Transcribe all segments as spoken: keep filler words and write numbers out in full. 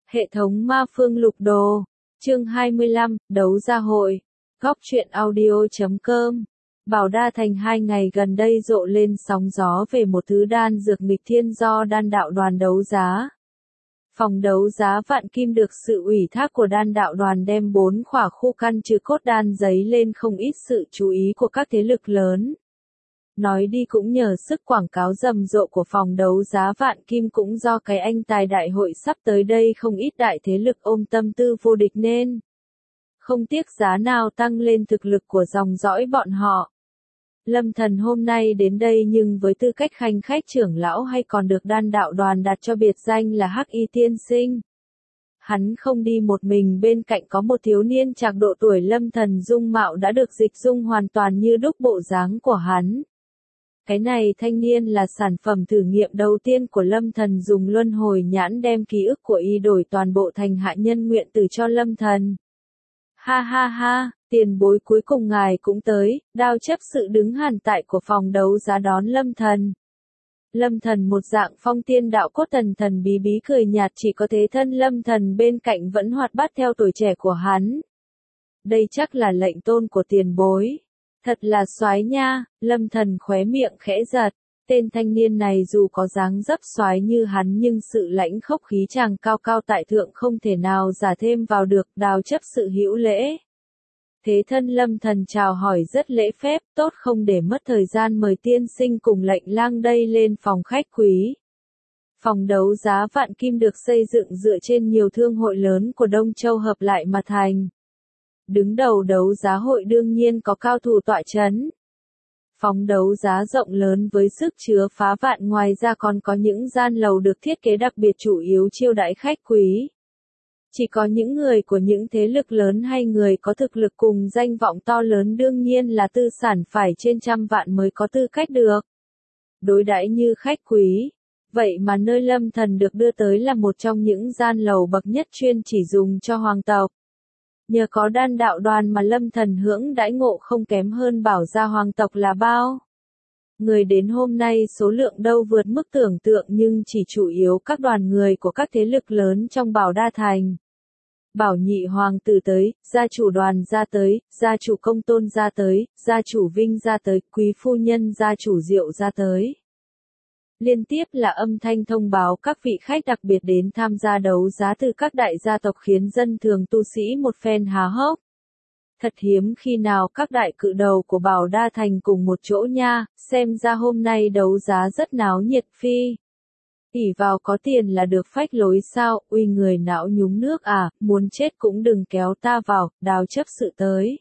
Hệ thống ma phương lục đồ. Chương hai mươi lăm, đấu gia hội. Góc truyện audio.com. Bảo Đa Thành hai ngày gần đây rộ lên sóng gió về một thứ đan dược nghịch thiên do đan đạo đoàn đấu giá. Phòng đấu giá Vạn Kim được sự ủy thác của đan đạo đoàn đem bốn khỏa khu căn trừ cốt đan giấy lên không ít sự chú ý của các thế lực lớn. Nói đi cũng nhờ sức quảng cáo rầm rộ của phòng đấu giá Vạn Kim, cũng do cái anh tài đại hội sắp tới đây không ít đại thế lực ôm tâm tư vô địch nên không tiếc giá nào tăng lên thực lực của dòng dõi bọn họ. Lâm Thần hôm nay đến đây nhưng với tư cách khanh khách trưởng lão hay còn được đan đạo đoàn đặt cho biệt danh là Hắc Y Tiên Sinh. Hắn không đi một mình, bên cạnh có một thiếu niên trạc độ tuổi Lâm Thần, dung mạo đã được dịch dung hoàn toàn như đúc bộ dáng của hắn. Cái này thanh niên là sản phẩm thử nghiệm đầu tiên của Lâm Thần, dùng luân hồi nhãn đem ký ức của y đổi toàn bộ thành hạ nhân nguyện tử cho Lâm Thần. Ha ha ha, tiền bối cuối cùng ngài cũng tới, đao chấp sự đứng hàn tại của phòng đấu giá đón Lâm Thần. Lâm Thần một dạng phong tiên đạo cốt thần thần bí bí cười nhạt, chỉ có thế thân Lâm Thần bên cạnh vẫn hoạt bát theo tuổi trẻ của hắn. Đây chắc là lệnh tôn của tiền bối. Thật là soái nha, Lâm Thần khóe miệng khẽ giật. Tên thanh niên này dù có dáng dấp soái như hắn nhưng sự lãnh khốc khí chàng cao cao tại thượng không thể nào giả thêm vào được. Đào chấp sự hữu lễ. Thế thân Lâm Thần chào hỏi rất lễ phép, tốt không để mất thời gian mời tiên sinh cùng lệnh lang đây lên phòng khách quý. Phòng đấu giá Vạn Kim được xây dựng dựa trên nhiều thương hội lớn của Đông Châu hợp lại mà thành. Đứng đầu đấu giá hội đương nhiên có cao thủ tọa chấn. Phòng đấu giá rộng lớn với sức chứa phá vạn, ngoài ra còn có những gian lầu được thiết kế đặc biệt chủ yếu chiêu đãi khách quý. Chỉ có những người của những thế lực lớn hay người có thực lực cùng danh vọng to lớn, đương nhiên là tư sản phải trên trăm vạn mới có tư cách được đối đãi như khách quý. Vậy mà nơi Lâm Thần được đưa tới là một trong những gian lầu bậc nhất chuyên chỉ dùng cho hoàng tộc. Nhờ có đan đạo đoàn mà Lâm Thần hưởng đãi ngộ không kém hơn Bảo gia hoàng tộc là bao. Người đến hôm nay số lượng đâu vượt mức tưởng tượng, nhưng chỉ chủ yếu các đoàn người của các thế lực lớn trong Bảo Đa Thành. Bảo nhị hoàng tử tới, gia chủ Đoàn ra tới, gia chủ Công Tôn ra tới, gia chủ Vinh ra tới, quý phu nhân gia chủ Diệu ra tới. Liên tiếp là âm thanh thông báo các vị khách đặc biệt đến tham gia đấu giá từ các đại gia tộc, khiến dân thường tu sĩ một phen há hốc. Thật hiếm khi nào các đại cự đầu của Bảo Đa Thành cùng một chỗ nha, xem ra hôm nay đấu giá rất náo nhiệt phi. ỷ vào có tiền là được phách lối sao, uy người não nhúng nước à, muốn chết cũng đừng kéo ta vào. Đào chấp sự tới.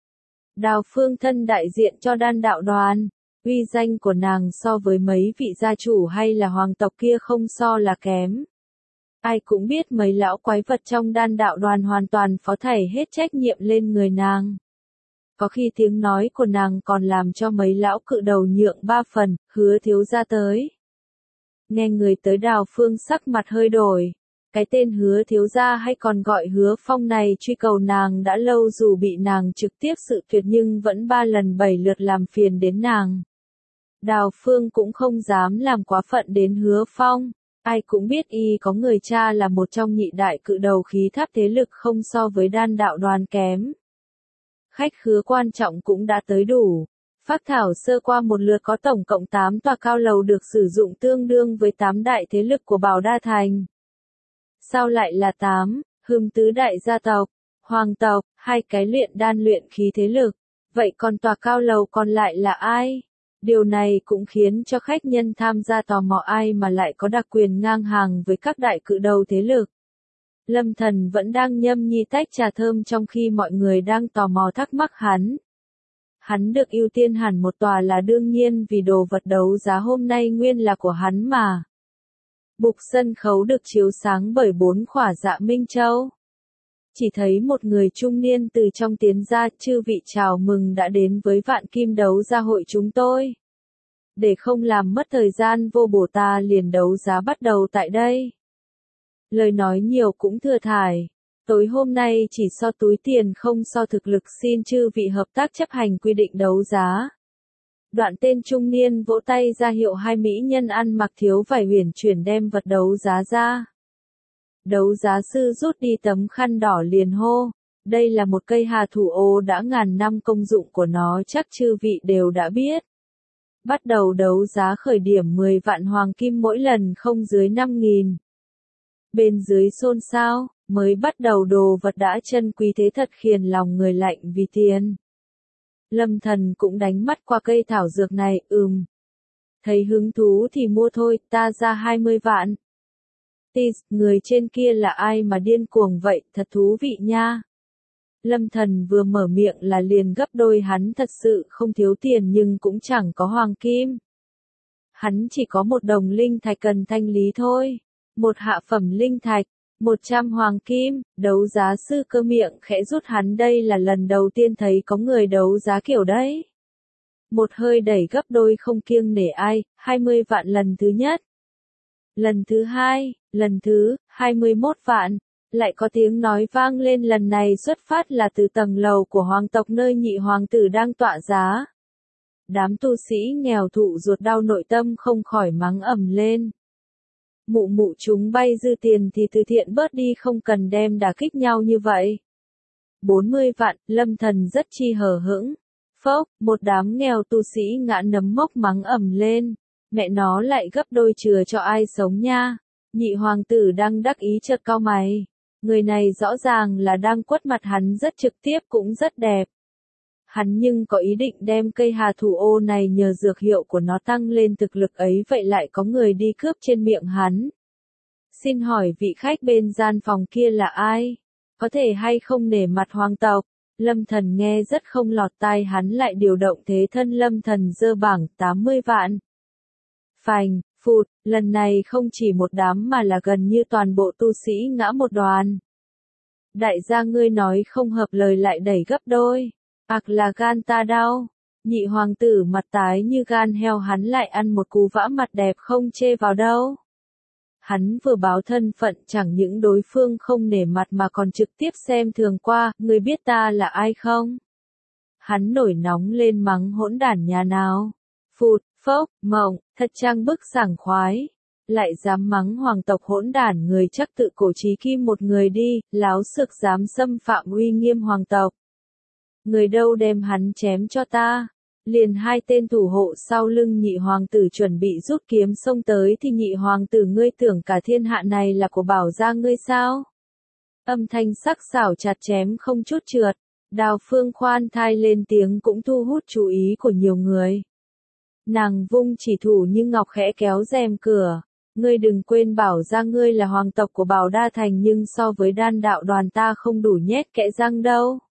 Đào Phương thân đại diện cho đan đạo đoàn. Uy danh của nàng so với mấy vị gia chủ hay là hoàng tộc kia không so là kém. Ai cũng biết mấy lão quái vật trong đan đạo đoàn hoàn toàn phó thảy hết trách nhiệm lên người nàng. Có khi tiếng nói của nàng còn làm cho mấy lão cự đầu nhượng ba phần. Hứa thiếu gia tới. Nghe người tới, Đào Phương sắc mặt hơi đổi. Cái tên Hứa thiếu gia hay còn gọi Hứa Phong này truy cầu nàng đã lâu, dù bị nàng trực tiếp cự tuyệt nhưng vẫn ba lần bảy lượt làm phiền đến nàng. Đào Phương cũng không dám làm quá phận đến Hứa Phong. Ai cũng biết y có người cha là một trong nhị đại cự đầu khí tháp thế lực không so với đan đạo đoàn kém. Khách khứa quan trọng cũng đã tới đủ. Phác thảo sơ qua một lượt, có tổng cộng tám tòa cao lầu được sử dụng, tương đương với tám đại thế lực của Bảo Đa Thành. Sao lại là tám? Hưng tứ đại gia tộc, hoàng tộc, hai cái luyện đan luyện khí thế lực. Vậy còn tòa cao lầu còn lại là ai? Điều này cũng khiến cho khách nhân tham gia tò mò, ai mà lại có đặc quyền ngang hàng với các đại cự đầu thế lực. Lâm Thần vẫn đang nhâm nhi tách trà thơm trong khi mọi người đang tò mò thắc mắc hắn. Hắn được ưu tiên hẳn một tòa là đương nhiên, vì đồ vật đấu giá hôm nay nguyên là của hắn mà. Bục sân khấu được chiếu sáng bởi bốn khỏa dạ minh châu. Chỉ thấy một người trung niên từ trong tiến ra, chư vị chào mừng đã đến với Vạn Kim đấu giá hội chúng tôi. Để không làm mất thời gian vô bổ, ta liền đấu giá bắt đầu tại đây. Lời nói nhiều cũng thừa thải. Tối hôm nay chỉ so túi tiền không so thực lực, xin chư vị hợp tác chấp hành quy định đấu giá. Đoạn tên trung niên vỗ tay ra hiệu hai mỹ nhân ăn mặc thiếu vải huyền chuyển đem vật đấu giá ra. Đấu giá sư rút đi tấm khăn đỏ liền hô. Đây là một cây hà thủ ô đã ngàn năm, công dụng của nó chắc chư vị đều đã biết. Bắt đầu đấu giá khởi điểm mười vạn hoàng kim mỗi lần, không dưới năm nghìn. Bên dưới xôn xao, mới bắt đầu đồ vật đã chân quý thế thật khiến lòng người lạnh vì tiền. Lâm Thần cũng đánh mắt qua cây thảo dược này, ừm. Thấy hứng thú thì mua thôi, ta ra hai mươi vạn. Tis, người trên kia là ai mà điên cuồng vậy, thật thú vị nha. Lâm Thần vừa mở miệng là liền gấp đôi, hắn thật sự không thiếu tiền nhưng cũng chẳng có hoàng kim. Hắn chỉ có một đồng linh thạch cần thanh lý thôi. Một hạ phẩm linh thạch, một trăm hoàng kim, đấu giá sư Cơ miệng khẽ rút, hắn đây là lần đầu tiên thấy có người đấu giá kiểu đấy. Một hơi đẩy gấp đôi không kiêng nể ai, hai mươi vạn lần thứ nhất. Lần thứ hai, lần thứ, hai mươi mốt vạn. Lại có tiếng nói vang lên, lần này xuất phát là từ tầng lầu của hoàng tộc nơi nhị hoàng tử đang tọa giá. Đám tu sĩ nghèo thụ ruột đau nội tâm không khỏi mắng ầm lên. Mụ mụ chúng bay dư tiền thì từ thiện bớt đi, không cần đem đả kích nhau như vậy. bốn mươi vạn, Lâm Thần rất chi hờ hững. Phốc, một đám nghèo tu sĩ ngã nấm mốc mắng ầm lên. Mẹ nó lại gấp đôi, chừa cho ai sống nha. Nhị hoàng tử đang đắc ý chợt cau mày. Người này rõ ràng là đang quất mặt hắn rất trực tiếp, cũng rất đẹp. Hắn nhưng có ý định đem cây hà thủ ô này nhờ dược hiệu của nó tăng lên thực lực ấy, vậy lại có người đi cướp trên miệng hắn. Xin hỏi vị khách bên gian phòng kia là ai? Có thể hay không nể mặt hoàng tộc? Lâm Thần nghe rất không lọt tai, hắn lại điều động thế thân. Lâm Thần giơ bảng tám mươi vạn. Phành, phụt, lần này không chỉ một đám mà là gần như toàn bộ tu sĩ ngã một đoàn. Đại gia ngươi nói không hợp lời lại đẩy gấp đôi. Ặc là gan ta đau. Nhị hoàng tử mặt tái như gan heo, hắn lại ăn một cú vã mặt đẹp không chê vào đâu. Hắn vừa báo thân phận, chẳng những đối phương không nể mặt mà còn trực tiếp xem thường qua, ngươi biết ta là ai không? Hắn nổi nóng lên mắng hỗn đản nhà nào. Phụt, phốc, mộng, thật trang bức sảng khoái. Lại dám mắng hoàng tộc hỗn đản, người chắc tự cổ trí kim một người đi, láo xược dám xâm phạm uy nghiêm hoàng tộc. Người đâu, đem hắn chém cho ta. Liền hai tên thủ hộ sau lưng nhị hoàng tử chuẩn bị rút kiếm xông tới thì nhị hoàng tử, ngươi tưởng cả thiên hạ này là của Bảo gia ngươi sao? Âm thanh sắc sảo chặt chém không chút trượt. Đào Phương khoan thai lên tiếng cũng thu hút chú ý của nhiều người. Nàng vung chỉ thủ như ngọc khẽ kéo rèm cửa. Ngươi đừng quên Bảo gia ngươi là hoàng tộc của Bảo Đa Thành, nhưng so với Đan đạo đoàn ta không đủ nhét kẽ răng đâu.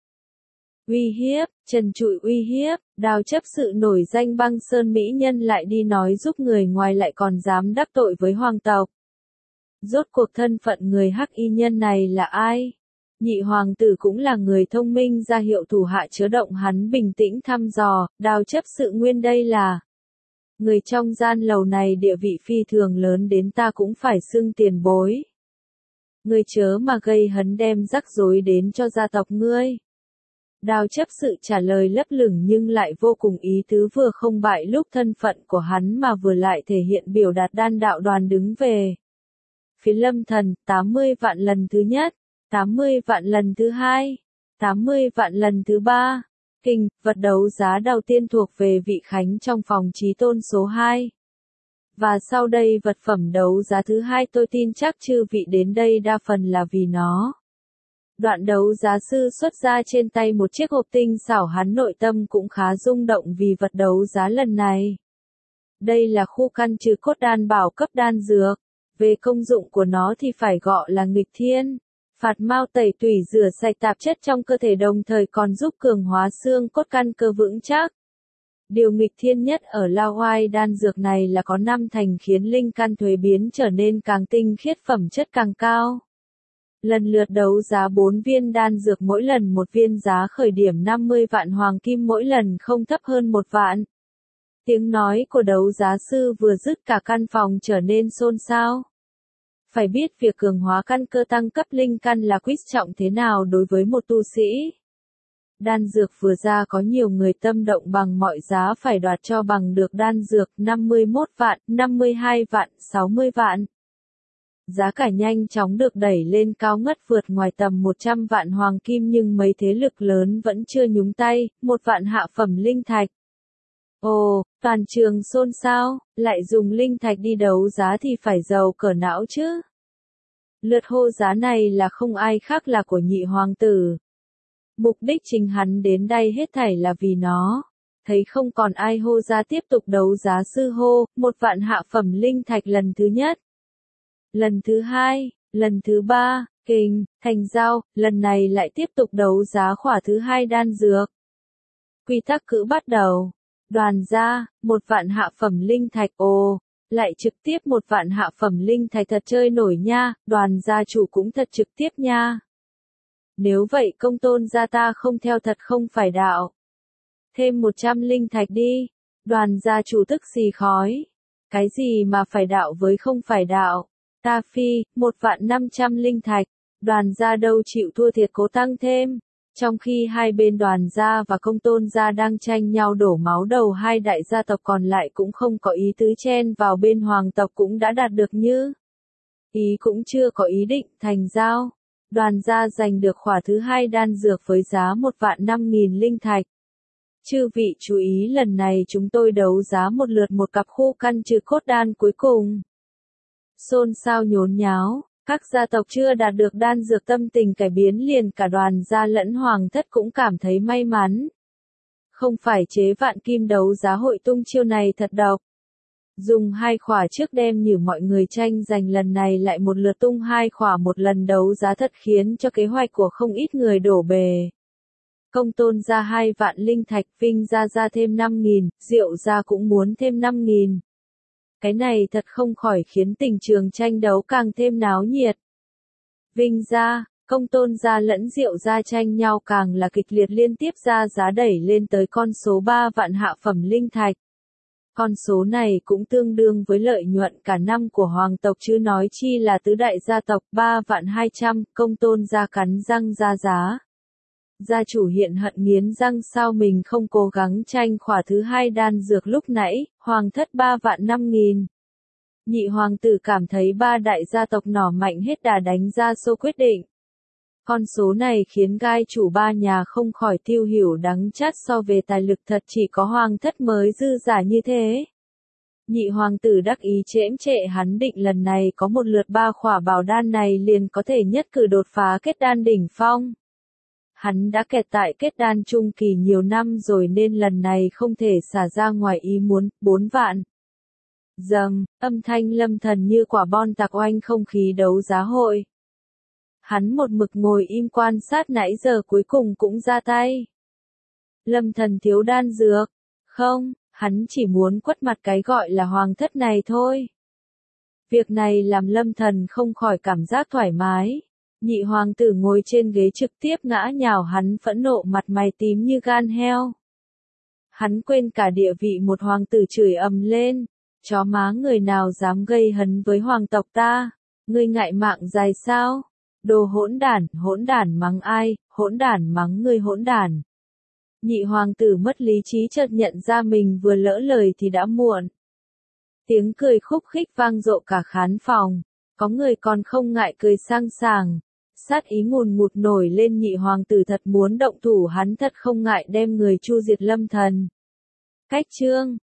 Uy hiếp, trần trụi uy hiếp, Đào chấp sự nổi danh băng sơn mỹ nhân lại đi nói giúp người ngoài, lại còn dám đắc tội với hoàng tộc. Rốt cuộc thân phận người hắc y nhân này là ai? Nhị hoàng tử cũng là người thông minh, ra hiệu thủ hạ chớ động, hắn bình tĩnh thăm dò. Đào chấp sự nguyên đây là người trong gian lầu này, địa vị phi thường lớn, đến ta cũng phải xưng tiền bối. Ngươi chớ mà gây hấn, đem rắc rối đến cho gia tộc ngươi. Đào chấp sự trả lời lấp lửng nhưng lại vô cùng ý tứ, vừa không bại lúc thân phận của hắn mà vừa lại thể hiện biểu đạt Đan đạo đoàn đứng về phía Lâm Thần. Tám mươi vạn lần thứ nhất, tám mươi vạn lần thứ hai, tám mươi vạn lần thứ ba. Kinh, vật đấu giá đầu tiên thuộc về vị khánh trong phòng trí tôn số hai. Và sau đây vật phẩm đấu giá thứ hai, tôi tin chắc chư vị đến đây đa phần là vì nó. Đoạn đấu giá sư xuất ra trên tay một chiếc hộp tinh xảo, hắn nội tâm cũng khá rung động vì vật đấu giá lần này. Đây là khu căn trừ cốt đan bảo cấp đan dược. Về công dụng của nó thì phải gọi là nghịch thiên. Phạt mau tẩy tủy, rửa sạch tạp chất trong cơ thể, đồng thời còn giúp cường hóa xương cốt, căn cơ vững chắc. Điều nghịch thiên nhất ở lao hoai đan dược này là có năm thành khiến linh căn thuế biến trở nên càng tinh khiết, phẩm chất càng cao. Lần lượt đấu giá bốn viên đan dược, mỗi lần một viên, giá khởi điểm năm mươi vạn hoàng kim, mỗi lần không thấp hơn một vạn. Tiếng nói của đấu giá sư vừa dứt, cả căn phòng trở nên xôn xao. Phải biết việc cường hóa căn cơ, tăng cấp linh căn là quyết trọng thế nào đối với một tu sĩ. Đan dược vừa ra có nhiều người tâm động, bằng mọi giá phải đoạt cho bằng được đan dược. Năm mươi mốt vạn, năm mươi hai vạn, sáu mươi vạn. Giá cả nhanh chóng được đẩy lên cao ngất vượt ngoài tầm một trăm vạn hoàng kim nhưng mấy thế lực lớn vẫn chưa nhúng tay, một vạn hạ phẩm linh thạch. Ồ, toàn trường xôn xao, lại dùng linh thạch đi đấu giá thì phải giàu cỡ não chứ. Lượt hô giá này là không ai khác là của nhị hoàng tử. Mục đích chính hắn đến đây hết thảy là vì nó. Thấy không còn ai hô ra tiếp tục đấu giá sư hô, một vạn hạ phẩm linh thạch lần thứ nhất. Lần thứ hai, lần thứ ba, kinh, thành giao, lần này lại tiếp tục đấu giá khỏa thứ hai đan dược. Quy tắc cữ bắt đầu. Đoàn gia, một vạn hạ phẩm linh thạch ồ, lại trực tiếp một vạn hạ phẩm linh thạch thật chơi nổi nha, đoàn gia chủ cũng thật trực tiếp nha. Nếu vậy công tôn gia ta không theo thật không phải đạo. Thêm một trăm linh thạch đi, đoàn gia chủ tức xì khói. Cái gì mà phải đạo với không phải đạo, ta phi, một vạn năm trăm linh thạch, đoàn gia đâu chịu thua thiệt cố tăng thêm. Trong khi hai bên đoàn gia và công tôn gia đang tranh nhau đổ máu đầu hai đại gia tộc còn lại cũng không có ý tứ chen vào bên hoàng tộc cũng đã đạt được như. Ý cũng chưa có ý định thành giao. Đoàn gia giành được khỏa thứ hai đan dược với giá một vạn năm nghìn linh thạch. Chư vị chú ý lần này chúng tôi đấu giá một lượt một cặp khu căn trừ cốt đan cuối cùng. Xôn xao nhốn nháo. Các gia tộc chưa đạt được đan dược tâm tình cải biến liền cả đoàn gia lẫn hoàng thất cũng cảm thấy may mắn. Không phải chế vạn kim đấu giá hội tung chiêu này thật độc. Dùng hai khỏa trước đem như mọi người tranh giành lần này lại một lượt tung hai khỏa một lần đấu giá thật khiến cho kế hoạch của không ít người đổ bề. Công tôn ra hai vạn linh thạch, Vinh ra ra thêm năm nghìn, Diệu ra cũng muốn thêm năm nghìn. Cái này thật không khỏi khiến tình trường tranh đấu càng thêm náo nhiệt. Vinh gia, công tôn gia lẫn Diệu gia tranh nhau càng là kịch liệt liên tiếp ra giá đẩy lên tới con số ba vạn hạ phẩm linh thạch. Con số này cũng tương đương với lợi nhuận cả năm của hoàng tộc chứ nói chi là tứ đại gia tộc ba vạn hai trăm, công tôn gia cắn răng ra giá. Gia chủ hiện hận nghiến răng sao mình không cố gắng tranh khỏa thứ hai đan dược lúc nãy, hoàng thất ba vạn năm nghìn. Nhị hoàng tử cảm thấy ba đại gia tộc nỏ mạnh hết đà đánh ra xô quyết định. Con số này khiến gai chủ ba nhà không khỏi tiêu hiểu đắng chát so về tài lực thật chỉ có hoàng thất mới dư giả như thế. Nhị hoàng tử đắc ý chễm trệ hắn định lần này có một lượt ba khỏa bảo đan này liền có thể nhất cử đột phá kết đan đỉnh phong. Hắn đã kẹt tại kết đan trung kỳ nhiều năm rồi nên lần này không thể xả ra ngoài ý muốn, bốn vạn. Dầm, âm thanh Lâm Thần như quả bom tạc oanh không khí đấu giá hội. Hắn một mực ngồi im quan sát nãy giờ cuối cùng cũng ra tay. Lâm Thần thiếu đan dược. Không, hắn chỉ muốn quất mặt cái gọi là hoàng thất này thôi. Việc này làm Lâm Thần không khỏi cảm giác thoải mái. Nhị hoàng tử ngồi trên ghế trực tiếp ngã nhào hắn phẫn nộ mặt mày tím như gan heo. Hắn quên cả địa vị một hoàng tử chửi ầm lên. Chó má người nào dám gây hấn với hoàng tộc ta? Ngươi ngại mạng dài sao? Đồ hỗn đản, hỗn đản mắng ai? Hỗn đản mắng ngươi hỗn đản. Nhị hoàng tử mất lý trí chợt nhận ra mình vừa lỡ lời thì đã muộn. Tiếng cười khúc khích vang rộ cả khán phòng. Có người còn không ngại cười sang sảng. Sát ý ngùn ngụt nổi lên nhị hoàng tử thật muốn động thủ hắn thật không ngại đem người chu diệt Lâm Thần. Cách chương